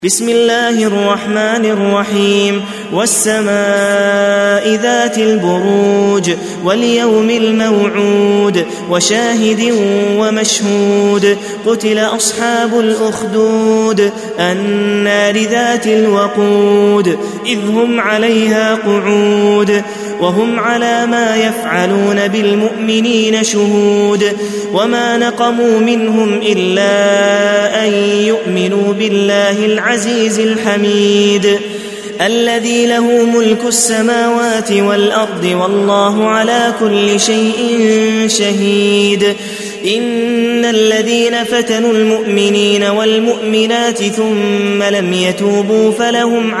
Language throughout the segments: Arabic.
بسم الله الرحمن الرحيم والسماء ذات البروج واليوم الموعود وشاهد ومشهود قتل أصحاب الأخدود النار ذات الوقود إذ هم عليها قعود وهم على ما يفعلون بالمؤمنين شهود وما نقموا منهم إلا أن يؤمنوا بالله العزيز الحميد الذي له ملك السماوات والأرض والله على كل شيء شهيد إن الذين فتنوا المؤمنين والمؤمنات ثم لم يتوبوا فلهم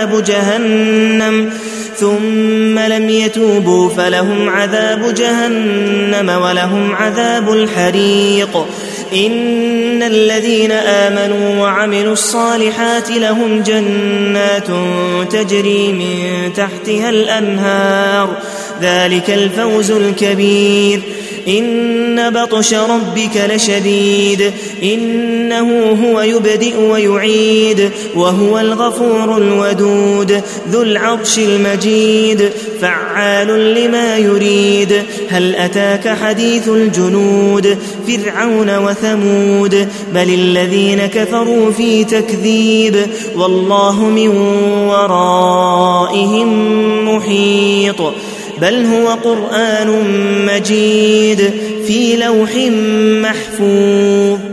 عذاب جهنم ولهم عذاب الحريق إن الذين آمنوا وعملوا الصالحات لهم جنات تجري من تحتها الأنهار ذلك الفوز الكبير إن بطش ربك لشديد إنه هو يبدئ ويعيد وهو الغفور الودود ذو العرش المجيد فعال لما يريد هل أتاك حديث الجنود فرعون وثمود بل الذين كفروا في تكذيب والله من ورائهم محيط بل هو قرآن مجيد في لوح محفوظ